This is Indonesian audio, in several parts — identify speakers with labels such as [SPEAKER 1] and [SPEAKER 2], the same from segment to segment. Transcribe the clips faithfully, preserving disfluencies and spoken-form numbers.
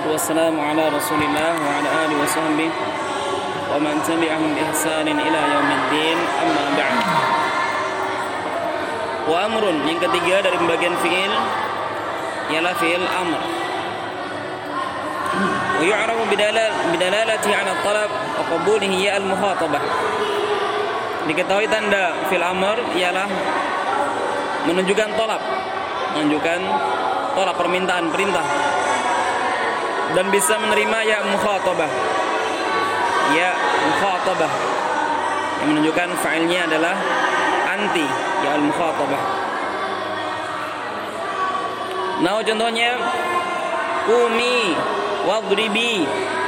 [SPEAKER 1] wassalatu wassalamu ala Rasulillah wa ala alihi wa sahbihi wa man tabi'ahum bi ihsanin ila yaumiddin, amma ba'd. Wa amrun, yang ketiga dari pembagian fi'il ialah fi'il amr. Wa yu'rafu bidalalatihi 'ala talab wa qabulihi ya al-mukhatabah. Diketahui tanda fi'il amr ialah menunjukkan talab, menunjukkan talab, permintaan, perintah, dan bisa menerima ya mukhatabah. Ya mukhatabah yang menunjukkan fa'ilnya adalah anti, ya al-mukhatabah. Nah, contohnya qumi wadribi,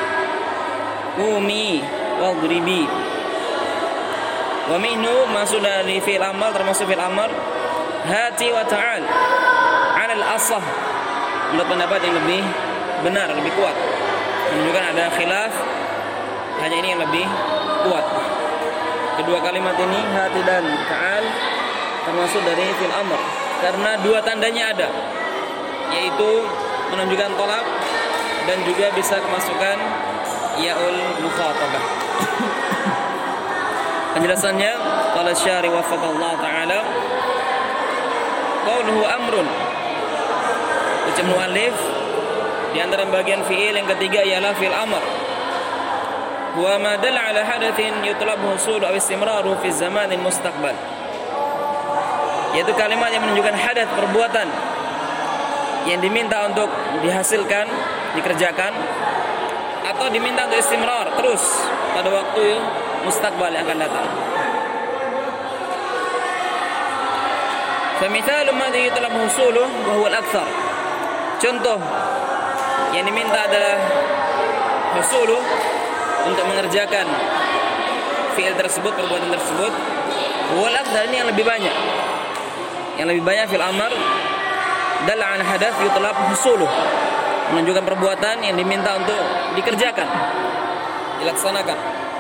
[SPEAKER 1] qumi wadribi. Wa minhu masuk dari fi'il amr, termasuk fi'il amr hati wa ta'al 'ala al-asah. Menurut pendapat yang lebih benar, lebih kuat, menunjukkan ada khilaf, hanya ini yang lebih kuat. Kedua kalimat ini hati dan ta'al termasuk dari fi'il amr karena dua tandanya ada, yaitu menunjukkan tolak dan juga bisa kemasukan ya'ul mukhatabah. Penjelasannya qala syari wafaqallahu ta'ala qauluhu amrun. Ucapan muallif di antara bagian fi'il yang ketiga ialah fi'il amr. Wa ma dalla 'ala hadatsin yutlabu husulu aw istimraru fi zamanil mustaqbal. Yaitu kalimat yang menunjukkan hadath, perbuatan yang diminta untuk dihasilkan, dikerjakan, atau diminta untuk istimrar, terus pada waktu mustaqbal yang akan datang. Famithalu madhi yutlab husuluh wa huwa al-akthar. Contoh yang diminta adalah husuluh, untuk mengerjakan fi'il tersebut, perbuatan tersebut. Wa al-akthar, ini yang lebih banyak. Yang lebih banyak fi'il amr dalla 'ala hadath yutlab husuluh, menunjukkan perbuatan yang diminta untuk dikerjakan, dilaksanakan.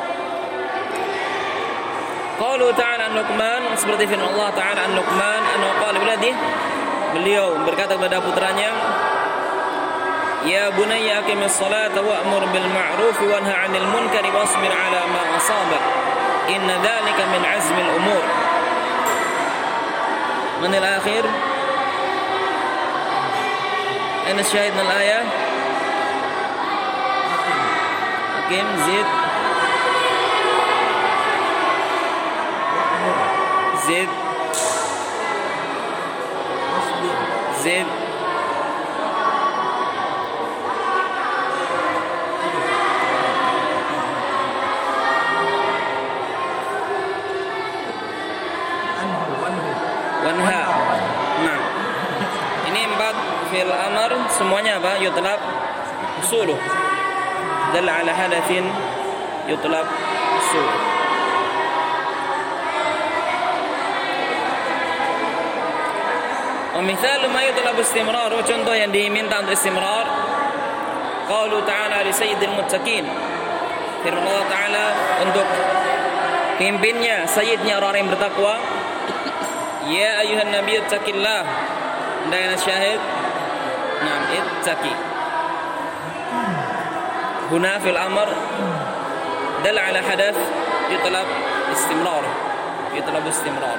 [SPEAKER 1] Qalu ta'ala an Luqman, seperti firman Allah Ta'ala an Luqman, anna qala biladi, beliau berkata kepada putranya, ya bunayya aqimis salata wa'mur bil ma'ruf wanha 'anil munkari wasbir 'ala ma asabak inna dzalika min 'azmil umur. Man al-akhir ana syahid min al-ayah Hakim Zid Zid Zid Wanha. Nah, ini empat fi'il amr semuanya apa? Yutlab husuluh. Dalla 'ala hadatsin yutlab husuluh. Wa mithalu ma yutlab istimrar, contoh yang diminta untuk istimrar, qaulu ta'ala li sayyidil muttaqin, firman Allah Ta'ala untuk pimpinnya, sayyidnya orang yang bertakwa, ya ayuhan nabiy ittaqillah. Dan syahid nam ittaqi huna fil amr dal ala hadath yutlab istimrar, yutlab istimrar.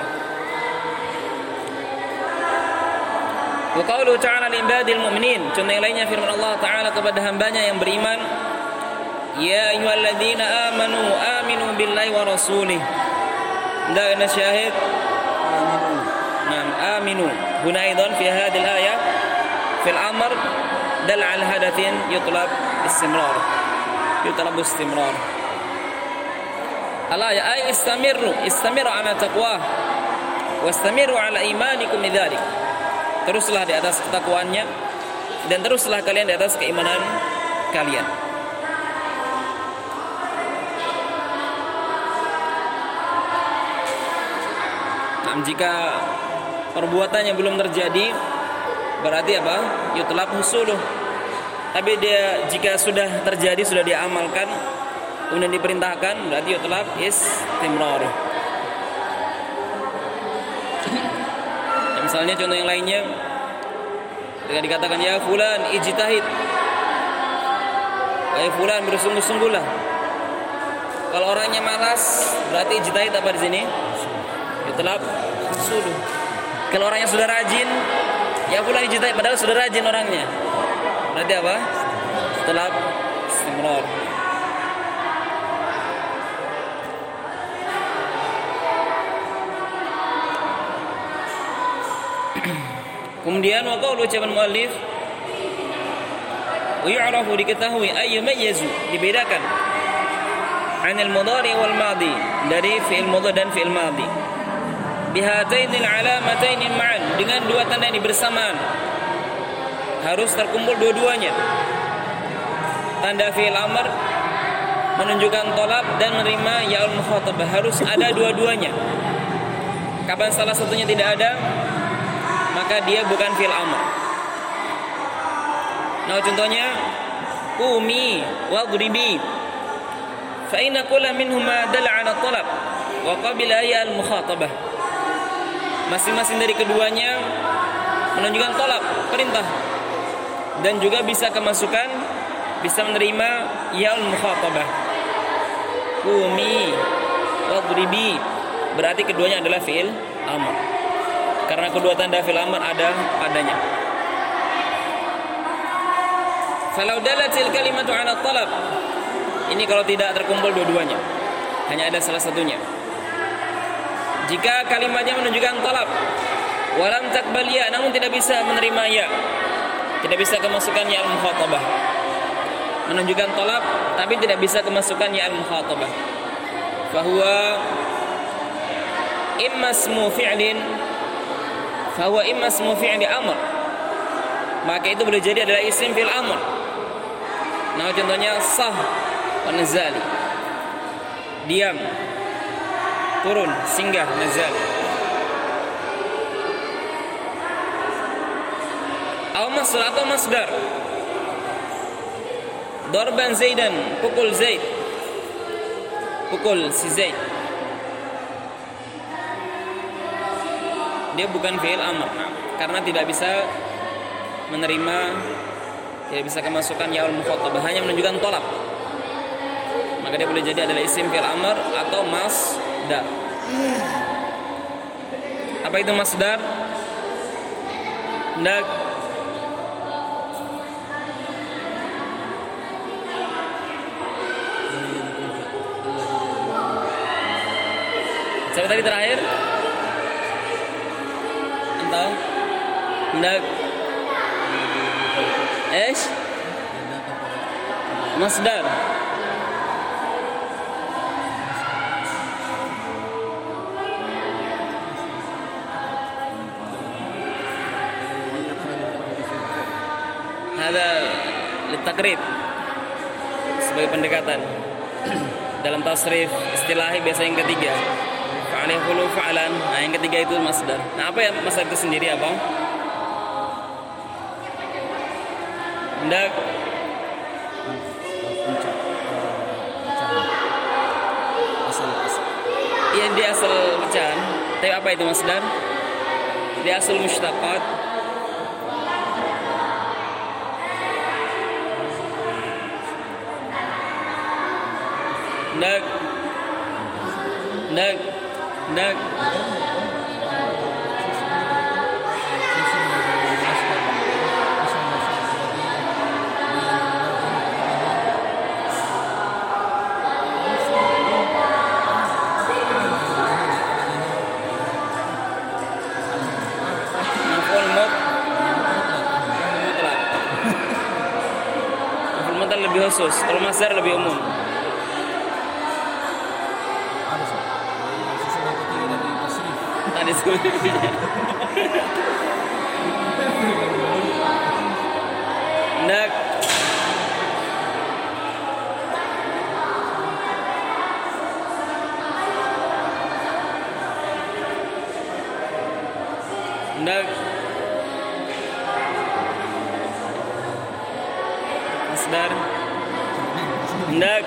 [SPEAKER 1] Wa qauluhu ta'ala li ibadil mu'minin, contoh yang lainnya firman Allah Ta'ala kepada hambanya yang beriman, ya ayyuhalladzina amanu aminu billahi wa rasulih. Dan syahid nam aminu huna aidan fi hadhihi al-ayah fil amr dal 'ala hadathin yutlab istimrar, yutlab istimrar. Al-ayah ay istamiru, istamiru 'ala taqwa wastamiru 'ala imanikum bidzalik. Teruslah di atas ketakwaannya dan teruslah kalian di atas keimanan kalian. Nah, jika perbuatannya belum terjadi, berarti apa? Yutlab husuluh. Tapi dia jika sudah terjadi, sudah diamalkan, kemudian diperintahkan, berarti yutlab istimrar. Misalnya contoh yang lainnya, ketika dikatakan ya fulan ijtahid, Wahai fulan, bersungguh-sungguhlah. Kalau orangnya malas, berarti ijtihad apa di sini? Itlab sudah. Kalau orangnya sudah rajin, ya fulan ijtihad padahal sudah rajin orangnya. Berarti apa? Itlab istimrar. Kemudian wa qawlu ucapan muallif wa yu'rafu diketahui ay yumayyizu dibedakan anil mudhari wal madi dari fi'il mudhari dan fi'il madi bihatainil alamataini ma'an dengan dua tanda ini bersamaan harus terkumpul dua-duanya. Tanda fi'il amr menunjukkan tolab dan menerima ya'ul mukhatabah harus ada dua-duanya. Kapan salah satunya tidak ada, maka dia bukan fi'il amr. Nah, contohnya qumi wadribi fa inna kulla minhuma dalla 'ala talab wa qabila ya al-mukhatabah. Masing-masing dari keduanya menunjukkan talab, perintah, dan juga bisa kemasukan, bisa menerima ya al-mukhatabah. Qumi wadribi berarti keduanya adalah fi'il amr. Karena kedua tanda fi'il amr ada padanya. Falau dalatil kalimatu 'ala talab. Ini kalau tidak terkumpul dua-duanya, hanya ada salah satunya. Jika kalimatnya menunjukkan talab, walam taqbal ya, namun tidak bisa menerima ya, tidak bisa kemasukan ya al-mukhatabah. Menunjukkan talab tapi tidak bisa kemasukan ya al-mukhatabah. Fahuwa imma ismu fi'lin fahuwa imma ismu fi'li amr. Maka itu boleh jadi adalah isim fi'il amr. Nah, contohnya sah wa nazali. Diam, turun, singgah, nazal. Atau masdar atau masdar. Darban Zaidan, pukul Zaid. Pukul si Zaid. Dia bukan fi'il amr karena tidak bisa menerima, tidak bisa kemasukan ya al-mukhatabah, hanya menunjukkan tolak. Maka dia boleh jadi adalah isim fi'il amr atau masdar. Apa itu masdar? Ndak siapa tadi terakhir? Entah. Ndak ايش مصدر هذا للتقريب sebagai pendekatan. Dalam tasrif istilahi biasa yang ketiga fa'alih hulu fa'alan. Nah, yang ketiga itu masdar. Nah, apa ya masdar itu sendiri apa? Ndak iya dia asal pecahan. Tapi apa itu masdar? Dia asal mushtaqat. Ndak Ndak Ndak lebih khusus, kalau masdar lebih umum. Tadi sebelumnya. Ndak. Ndak. Masdar. Ndak.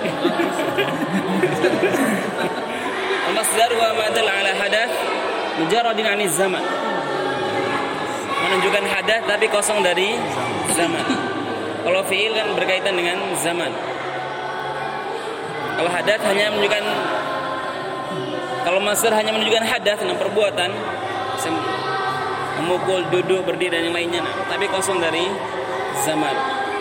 [SPEAKER 1] Al-masdar wa ma dalla ala hadath mujarradin 'ani zaman. Menunjukkan hadath tapi kosong dari zaman. Kalau fi'il kan berkaitan dengan zaman. Kalau hadath hanya menunjukkan, kalau masdar hanya menunjukkan hadath dengan perbuatan, memukul, duduk, berdiri dan yang lainnya, nah, tapi kosong dari zaman.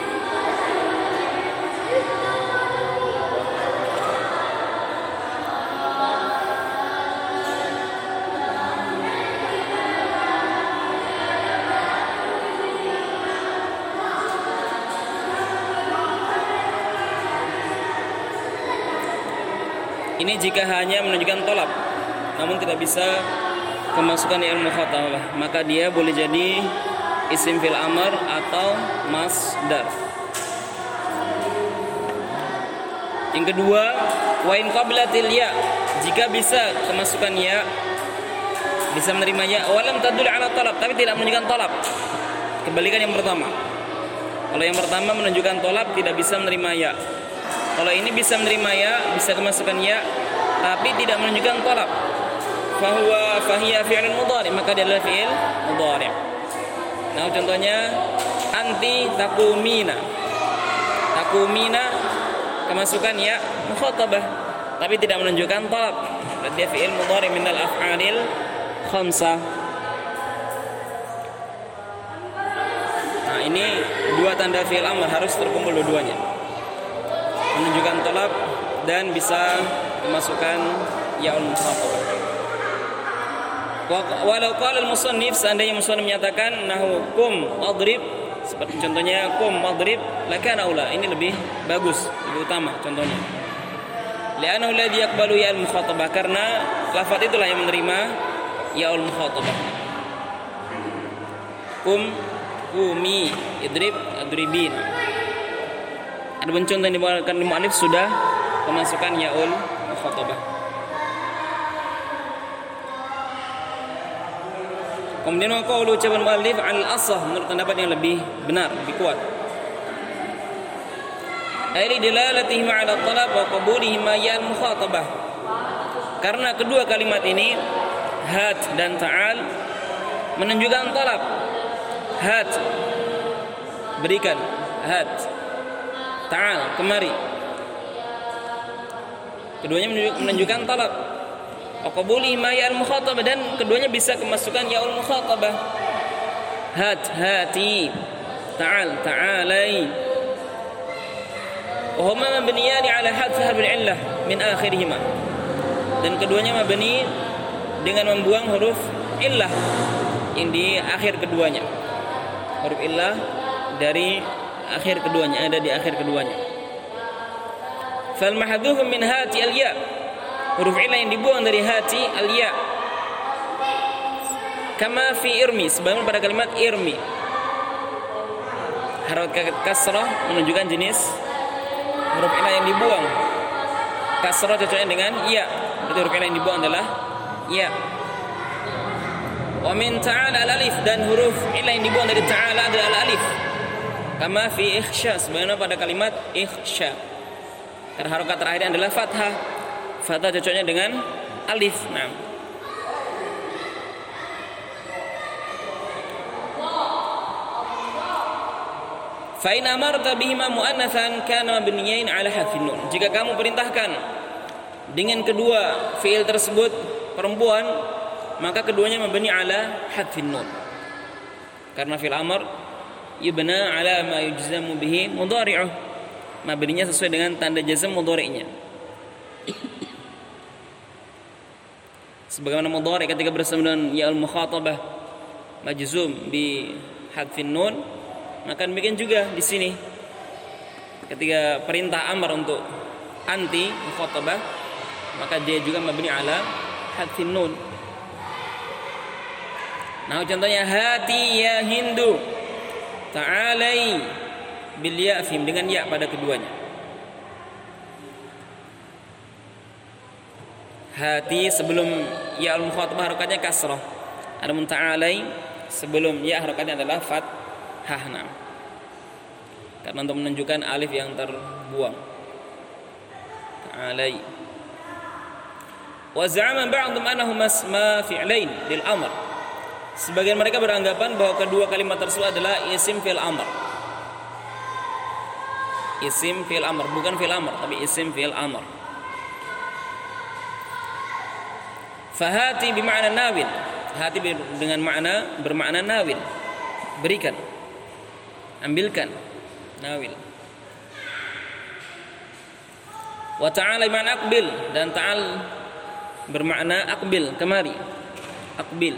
[SPEAKER 1] Ini jika hanya menunjukkan tolab, namun tidak bisa kemasukan di al-mukhatabah, maka dia boleh jadi isim fil amr atau masdar. Yang kedua, wa in qablatil ya, jika bisa kemasukan ya, bisa menerima ya, walam tadul ala talab, tapi tidak menunjukkan talab. Kebalikan yang pertama. Kalau yang pertama menunjukkan talab, tidak bisa menerima ya. Kalau ini bisa menerima ya, bisa kemasukan ya, tapi tidak menunjukkan talab, fahuwa fahiya fi'il mudhari, maka dia adalah fi'il mudhari. Nah, contohnya anti takumina. Takumina kemasukan ya mukhatabah, tapi tidak menunjukkan talab. Berarti dia fi'il mudhari minal af'alil khamsah. Nah, ini dua tanda fi'il amr harus terkumpul dua-duanya. Menunjukkan talab dan bisa kemasukan ya'ul mukhatabah. Walau qala al-musannif, seandainya musannif menyatakan nahu kum adrib, seperti contohnya kum adrib, lakana aula, ini lebih bagus, lebih utama contohnya. Li'annahu alladhi yaqbalu ya'ul mukhatabah, karena lafaz itulah yang menerima ya'ul mukhatabah. Kum, kumi, idrib, adribin. Adapun contoh yang dibawakan di mu'allif sudah kemasukan ya'ul mukhatabah. Kemudian qaulu ucapan mu'allif al-asah, menurut pendapat yang lebih benar, lebih kuat. Ai dilalatihi ma'ala talab wa qabulihi ma ya'ul mukhatabah. Karena kedua kalimat ini hat dan ta'al menunjukkan talab. Hat, berikan, hat. Ta'al, kemari. Keduanya menunjukkan talab. Aqbuli ma ya'al mukhatabah, dan keduanya bisa kemasukan ya'ul mukhatabah. Hat, hati. Ta'al, ta'alai. Wa huma mabniyani 'ala hadf harf al-'illah min akhirihima. Dan keduanya mabni dengan membuang huruf illah yang di akhir keduanya. Huruf illah dari akhir keduanya, ada di akhir keduanya. Fal mahdhuf min hati al-ya, huruf illah yang dibuang dari hati al-ya. Kama fi irmi, sebagaimana pada kalimat irmi. Harakat kasrah menunjukkan jenis huruf illah yang dibuang. Kasrah cocoknya dengan ya, berarti huruf illah yang dibuang adalah ya. Wa min ta'ala al-alif, dan huruf illah yang dibuang dari ta'ala adalah al-alif. Kama fi ikhsha, sebagaimana pada kalimat ikhsha. Karena harakat terakhir adalah fathah. Fathah cocoknya dengan alif. Nah. Fa in amarta bihima muannatsan kana mabniyan 'ala hadfin nun. Jika kamu perintahkan dengan kedua fiil tersebut perempuan, maka keduanya mabni 'ala hadfin nun. Karena fiil amr yubna ala ma yujzamu bihi mudhari'uh, mabninya sesuai dengan tanda jazm mudhari'nya. Sebagaimana mudhari' ketika bersama dengan ya'ul mukhatabah majzum bi hadfin nun, maka demikian juga di sini ketika perintah amr untuk anti mukhatabah, maka dia juga mabni ala hadfin nun. Nah, contohnya hati ya Hindu, ta'alai bil ya fim, dengan ya pada keduanya. Hati sebelum ya al-mukhatabah harakatnya kasrah. Adapun ta'alai sebelum ya harakatnya adalah fathah. Nah, karena untuk menunjukkan alif yang terbuang. Ta'alai. Wa za'ama ba'dhum annahuma isma fi'lain lil amr. Sebagian mereka beranggapan bahwa kedua kalimat tersebut adalah isim fi'il amr. Isim fi'il amr, bukan fi'il amr, tapi isim fi'il amr. Fahati bima'na nawil. Hati dengan makna bermakna nawil. Berikan. Ambilkan. Nawil. Wa ta'ala bima'na aqbil, dan ta'al bermakna aqbil, kemari. Aqbil.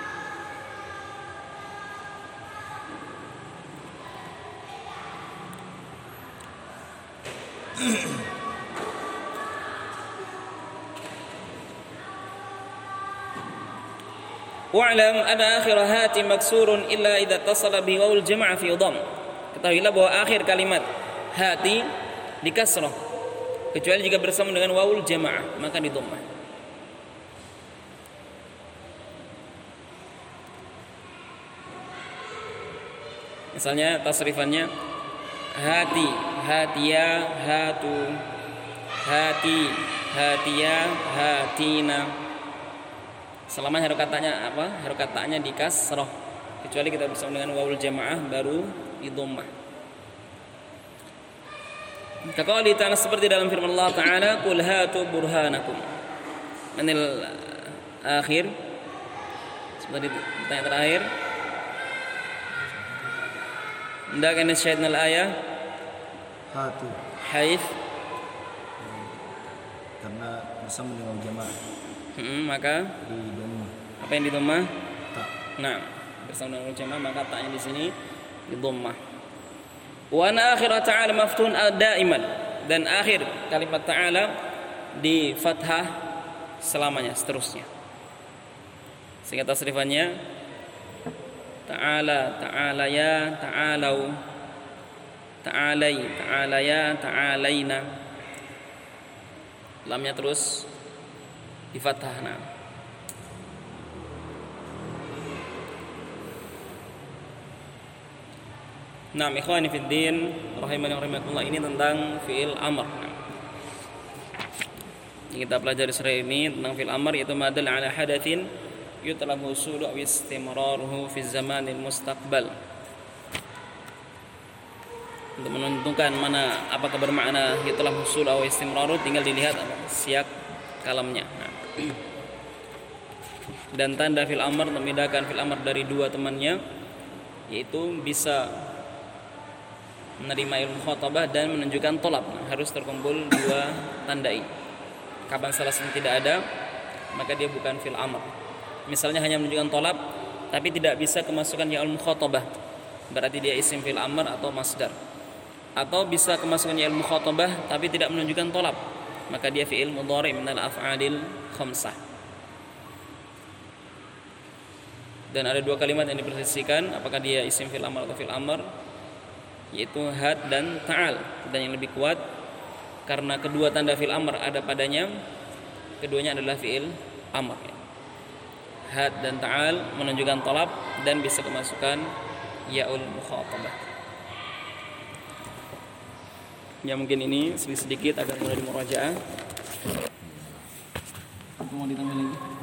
[SPEAKER 1] Wa'lam anna akhir hati maksurun illa idza tasala bi wawul jama' fi dhamm. Ketahuilah bahwa akhir kalimat hati di kasrah kecuali jika bersama dengan wawul jamaah maka di dhammah. Misalnya tasrifannya hati, hatiya, hatu, hati, hatiya, hatina. Selama harokat ta'nya apa? Harokat ta'nya di kasrah. Kecuali kita bersama dengan wawul jamaah baru di dhammah. Kaqali ta'ala, seperti dalam firman Allah Ta'ala, qul hatu burhanakum. Manil akhir. Seperti pertanyaan terakhir. Hendak anda syahidna al-ayah
[SPEAKER 2] hatu
[SPEAKER 1] haif,
[SPEAKER 2] karena bersama dengan jamaah.
[SPEAKER 1] Hmm, maka
[SPEAKER 2] Di dhammah.
[SPEAKER 1] apa yang di dhammah?
[SPEAKER 2] Tak.
[SPEAKER 1] Nah, bersama dengan jamaah maka ta'nya di sini di dhammah. Wa ana akhir ta'ala maftuhun daiman, dan akhir kalimat ta'ala di fathah selamanya, seterusnya. Sehingga tasrifannya ta'ala, ta'ala ya, ta'alau, ta'alai, ta'ala ya, ta'alaina. Lamnya terus di fathah. Nah. Nah, ikhwani fid din, rahimani wa rahimakumullah, ini tentang fi'il amr. Nah. Yang kita pelajari sore ini tentang fi'il amr, yaitu madal ala hadatsin yutlabu husulu aw istimraruhu fi zamanil mustaqbal. Untuk menentukan mana apakah bermakna yutlabu husulu aw istimraruhu, tinggal dilihat apa siyak kalamnya. Nah. Dan tanda fi'il amr, membedakan fi'il amr dari dua temannya, yaitu bisa menerima ilmu khatabah dan menunjukkan tolab. Nah, harus terkumpul dua tanda ini. Kapan salah satu tidak ada, maka dia bukan fi'il amr. Misalnya hanya menunjukkan tolab tapi tidak bisa kemasukan ya ilmu khatabah, berarti dia isim fi'il amr atau masdar. Atau bisa kemasukan ya ilmu khatabah tapi tidak menunjukkan tolab, maka dia fi'il mudhari' minal af'alil khamsah. Dan ada dua kalimat yang dipersisikan apakah dia isim fi'il amr atau fi'il amr, yaitu had dan ta'al. Dan yang lebih kuat karena kedua tanda fi'il amr ada padanya, keduanya adalah fi'il amr. Had dan ta'al menunjukkan talab dan bisa kemasukan ya'ul mukhatabah. Ya, mungkin ini sedikit-sedikit agar mudah dimurajaah. Mau ditambah lagi?